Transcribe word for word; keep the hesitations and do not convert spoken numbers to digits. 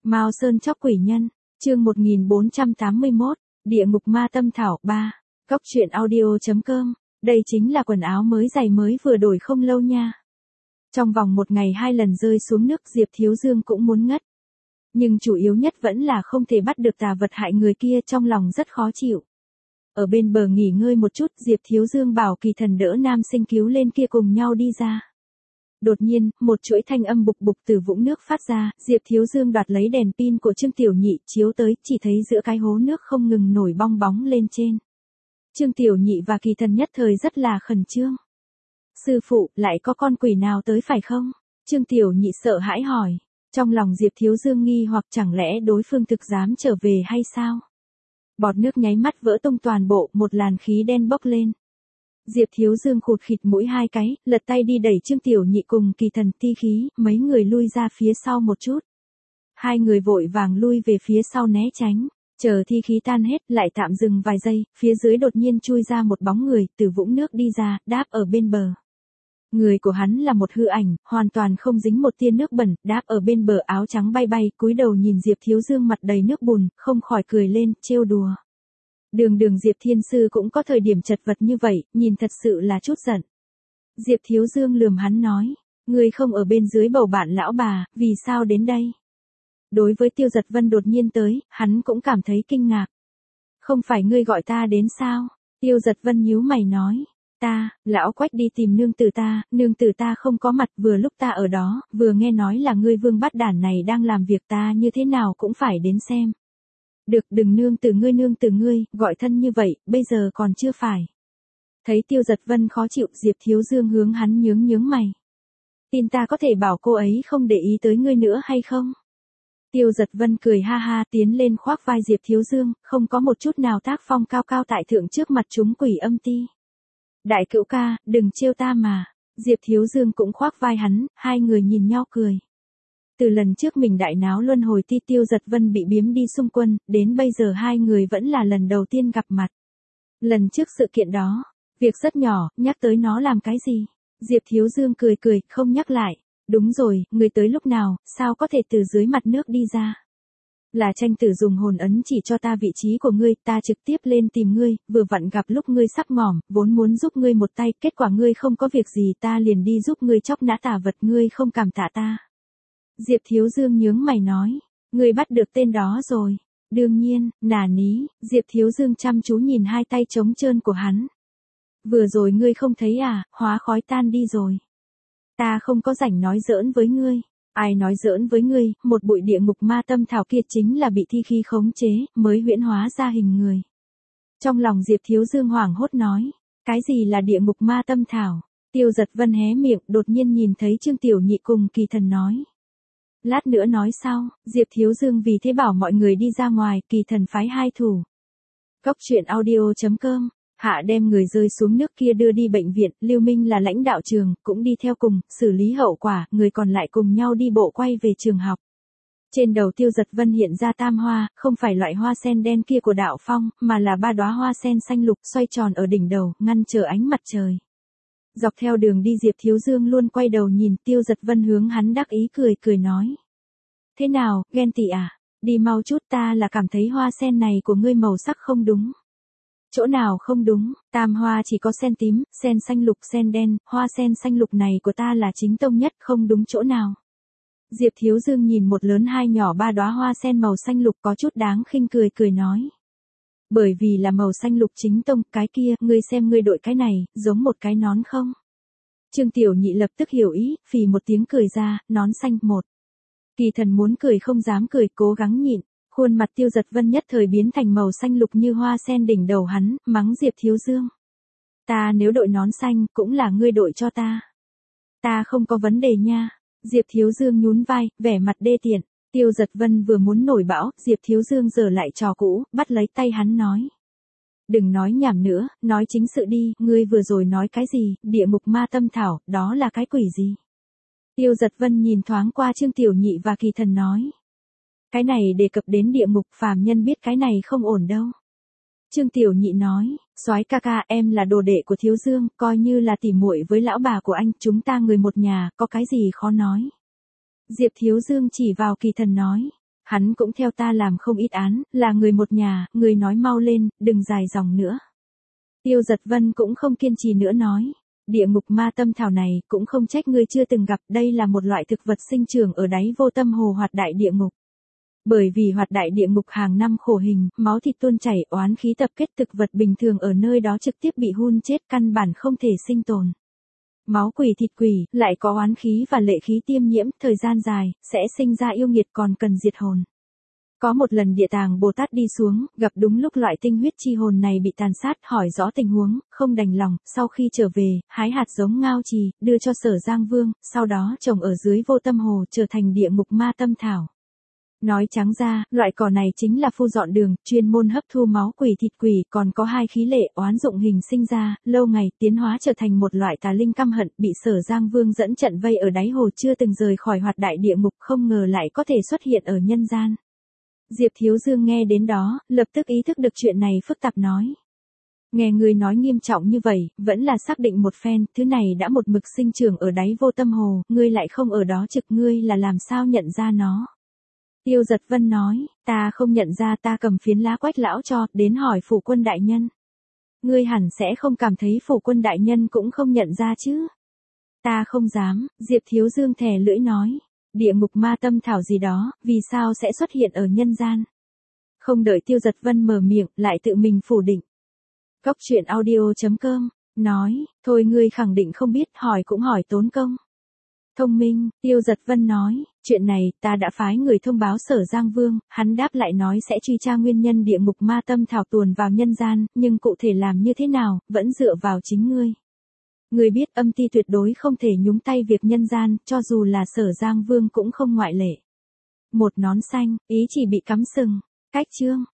Mao Sơn chóc quỷ nhân, chương một nghìn bốn trăm tám mươi mốt, địa ngục ma tâm thảo ba, góc truyện audio.com, đây chính là quần áo mới giày mới vừa đổi không lâu nha. Trong vòng một ngày hai lần rơi xuống nước Diệp Thiếu Dương cũng muốn ngất. Nhưng chủ yếu nhất vẫn là không thể bắt được tà vật hại người kia, trong lòng rất khó chịu. Ở bên bờ nghỉ ngơi một chút, Diệp Thiếu Dương bảo Kỳ Thần đỡ nam sinh cứu lên kia cùng nhau đi ra. Đột nhiên, một chuỗi thanh âm bục bục từ vũng nước phát ra, Diệp Thiếu Dương đoạt lấy đèn pin của Trương Tiểu Nhị chiếu tới, chỉ thấy giữa cái hố nước không ngừng nổi bong bóng lên trên. Trương Tiểu Nhị và Kỳ Thần nhất thời rất là khẩn trương. Sư phụ, lại có con quỷ nào tới phải không? Trương Tiểu Nhị sợ hãi hỏi. Trong lòng Diệp Thiếu Dương nghi hoặc chẳng lẽ đối phương thực dám trở về hay sao? Bọt nước nháy mắt vỡ tung toàn bộ, một làn khí đen bốc lên. Diệp Thiếu Dương khụt khịt mũi hai cái, lật tay đi đẩy Trương Tiểu Nhị cùng Kỳ Thần ti khí, mấy người lui ra phía sau một chút. Hai người vội vàng lui về phía sau né tránh, chờ thi khí tan hết, lại tạm dừng vài giây, phía dưới đột nhiên chui ra một bóng người, từ vũng nước đi ra, đáp ở bên bờ. Người của hắn là một hư ảnh, hoàn toàn không dính một tia nước bẩn, đáp ở bên bờ áo trắng bay bay, cúi đầu nhìn Diệp Thiếu Dương mặt đầy nước bùn, không khỏi cười lên, trêu đùa. Đường đường Diệp Thiên Sư cũng có thời điểm chật vật như vậy, nhìn thật sự là chút giận. Diệp Thiếu Dương lườm hắn nói, ngươi không ở bên dưới bầu bạn lão bà, vì sao đến đây? Đối với Tiêu Giật Vân đột nhiên tới, hắn cũng cảm thấy kinh ngạc. Không phải ngươi gọi ta đến sao? Tiêu Giật Vân nhíu mày nói. Ta, lão Quách đi tìm nương tử ta, nương tử ta không có mặt, vừa lúc ta ở đó, vừa nghe nói là ngươi vương bát đản này đang làm việc, ta như thế nào cũng phải đến xem. Được, đừng nương tử ngươi nương tử ngươi, gọi thân như vậy, bây giờ còn chưa phải. Thấy Tiêu Giật Vân khó chịu, Diệp Thiếu Dương hướng hắn nhướng nhướng mày. Tin ta có thể bảo cô ấy không để ý tới ngươi nữa hay không? Tiêu Giật Vân cười ha ha tiến lên khoác vai Diệp Thiếu Dương, không có một chút nào tác phong cao cao tại thượng trước mặt chúng quỷ âm ti. Đại cữu ca, đừng trêu ta mà. Diệp Thiếu Dương cũng khoác vai hắn, hai người nhìn nhau cười. Từ lần trước mình đại náo luân hồi ti Tiêu Giật Vân bị biếm đi xung quân, đến bây giờ hai người vẫn là lần đầu tiên gặp mặt. Lần trước sự kiện đó, việc rất nhỏ, nhắc tới nó làm cái gì? Diệp Thiếu Dương cười cười, không nhắc lại. Đúng rồi, người tới lúc nào, sao có thể từ dưới mặt nước đi ra? Là tranh tử dùng hồn ấn chỉ cho ta vị trí của ngươi, ta trực tiếp lên tìm ngươi, vừa vặn gặp lúc ngươi sắp ngỏm, vốn muốn giúp ngươi một tay, kết quả ngươi không có việc gì, ta liền đi giúp ngươi chóc nã tà vật, ngươi không cảm tạ ta. Diệp Thiếu Dương nhướng mày nói, ngươi bắt được tên đó rồi. Đương nhiên, nà ní, Diệp Thiếu Dương chăm chú nhìn hai tay trống trơn của hắn. Vừa rồi ngươi không thấy à, hóa khói tan đi rồi. Ta không có rảnh nói giỡn với ngươi. Ai nói giỡn với ngươi, một bụi địa ngục ma tâm thảo kia chính là bị thi khí khống chế, mới huyễn hóa ra hình người. Trong lòng Diệp Thiếu Dương hoảng hốt nói, cái gì là địa ngục ma tâm thảo? Tiêu Giật Vân hé miệng, đột nhiên nhìn thấy Trương Tiểu Nhị cùng Kỳ Thần nói. Lát nữa nói sau, Diệp Thiếu Dương vì thế bảo mọi người đi ra ngoài, Kỳ Thần phái hai thủ. Góc truyện audio.com, Hạ đem người rơi xuống nước kia đưa đi bệnh viện, Lưu Minh là lãnh đạo trường, cũng đi theo cùng, xử lý hậu quả, người còn lại cùng nhau đi bộ quay về trường học. Trên đầu Tiêu Giật Vân hiện ra tam hoa, không phải loại hoa sen đen kia của Đạo Phong, mà là ba đóa hoa sen xanh lục xoay tròn ở đỉnh đầu, ngăn trở ánh mặt trời. Dọc theo đường đi Diệp Thiếu Dương luôn quay đầu nhìn Tiêu Giật Vân hướng hắn đắc ý cười cười nói. Thế nào, ghen tị à? Đi mau chút, ta là cảm thấy hoa sen này của ngươi màu sắc không đúng. Chỗ nào không đúng, tam hoa chỉ có sen tím, sen xanh lục, sen đen, hoa sen xanh lục này của ta là chính tông nhất, không đúng chỗ nào. Diệp Thiếu Dương nhìn một lớn hai nhỏ ba đóa hoa sen màu xanh lục có chút đáng khinh cười cười nói. Bởi vì là màu xanh lục chính tông, cái kia, ngươi xem ngươi đội cái này, giống một cái nón không? Trương Tiểu Nhị lập tức hiểu ý, phì một tiếng cười ra, nón xanh, một. Kỳ Thần muốn cười không dám cười, cố gắng nhịn. Khuôn mặt Tiêu Giật Vân nhất thời biến thành màu xanh lục như hoa sen đỉnh đầu hắn, mắng Diệp Thiếu Dương. Ta nếu đội nón xanh, cũng là ngươi đội cho ta. Ta không có vấn đề nha. Diệp Thiếu Dương nhún vai, vẻ mặt đê tiện. Tiêu Giật Vân vừa muốn nổi bão, Diệp Thiếu Dương giở lại trò cũ, bắt lấy tay hắn nói. Đừng nói nhảm nữa, nói chính sự đi, ngươi vừa rồi nói cái gì, địa ngục ma tâm thảo, đó là cái quỷ gì? Tiêu Giật Vân nhìn thoáng qua Trương Tiểu Nhị và Kỳ Thần nói. Cái này đề cập đến địa ngục, phàm nhân biết cái này không ổn đâu. Trương Tiểu Nhị nói, soái ca ca, em là đồ đệ của Thiếu Dương, coi như là tỉ muội với lão bà của anh, chúng ta người một nhà, có cái gì khó nói. Diệp Thiếu Dương chỉ vào Kỳ Thần nói, Hắn cũng theo ta làm không ít án, là người một nhà, người nói mau lên, đừng dài dòng nữa. Tiêu Giật Vân cũng không kiên trì nữa nói. Địa ngục ma tâm thảo này, cũng không trách ngươi chưa từng gặp, đây là một loại thực vật sinh trưởng ở đáy vô tâm hồ hoạt đại địa ngục. Bởi vì hoạt đại địa ngục hàng năm khổ hình, máu thịt tuôn chảy, oán khí tập kết, thực vật bình thường ở nơi đó trực tiếp bị hun chết, căn bản không thể sinh tồn. Máu quỷ thịt quỷ, lại có oán khí và lệ khí tiêm nhiễm, thời gian dài, sẽ sinh ra yêu nghiệt còn cần diệt hồn. Có một lần Địa Tàng Bồ Tát đi xuống, gặp đúng lúc loại tinh huyết chi hồn này bị tàn sát, hỏi rõ tình huống, không đành lòng, sau khi trở về, hái hạt giống ngao trì, đưa cho Sở Giang Vương, sau đó trồng ở dưới vô tâm hồ, trở thành địa ngục ma tâm thảo. Nói trắng ra, loại cỏ này chính là phu dọn đường, chuyên môn hấp thu máu quỷ thịt quỷ, còn có hai khí lệ oán dụng hình sinh ra, lâu ngày tiến hóa trở thành một loại tà linh căm hận, bị Sở Giang Vương dẫn trận vây ở đáy hồ, chưa từng rời khỏi hoạt đại địa ngục, không ngờ lại có thể xuất hiện ở nhân gian. Diệp Thiếu Dương nghe đến đó, lập tức ý thức được chuyện này phức tạp nói. Nghe người nói nghiêm trọng như vậy, vẫn là xác định một phen, thứ này đã một mực sinh trưởng ở đáy vô tâm hồ, ngươi lại không ở đó trực, ngươi là làm sao nhận ra nó. Tiêu Giật Vân nói, ta không nhận ra, ta cầm phiến lá Quách lão cho, đến hỏi Phủ Quân đại nhân. Ngươi hẳn sẽ không cảm thấy Phủ Quân đại nhân cũng không nhận ra chứ. Ta không dám, Diệp Thiếu Dương thè lưỡi nói. Địa ngục ma tâm thảo gì đó, vì sao sẽ xuất hiện ở nhân gian? Không đợi Tiêu Giật Vân mở miệng, lại tự mình phủ định. Cóc truyện audio chấm com, nói, thôi ngươi khẳng định không biết, hỏi cũng hỏi tốn công. Thông minh, Tiêu Giật Vân nói, chuyện này, ta đã phái người thông báo Sở Giang Vương, hắn đáp lại nói sẽ truy tra nguyên nhân địa ngục ma tâm thảo tuồn vào nhân gian, nhưng cụ thể làm như thế nào, vẫn dựa vào chính ngươi. Ngươi biết âm ti tuyệt đối không thể nhúng tay việc nhân gian, cho dù là Sở Giang Vương cũng không ngoại lệ. Một nón xanh, ý chỉ bị cắm sừng. Cách chương.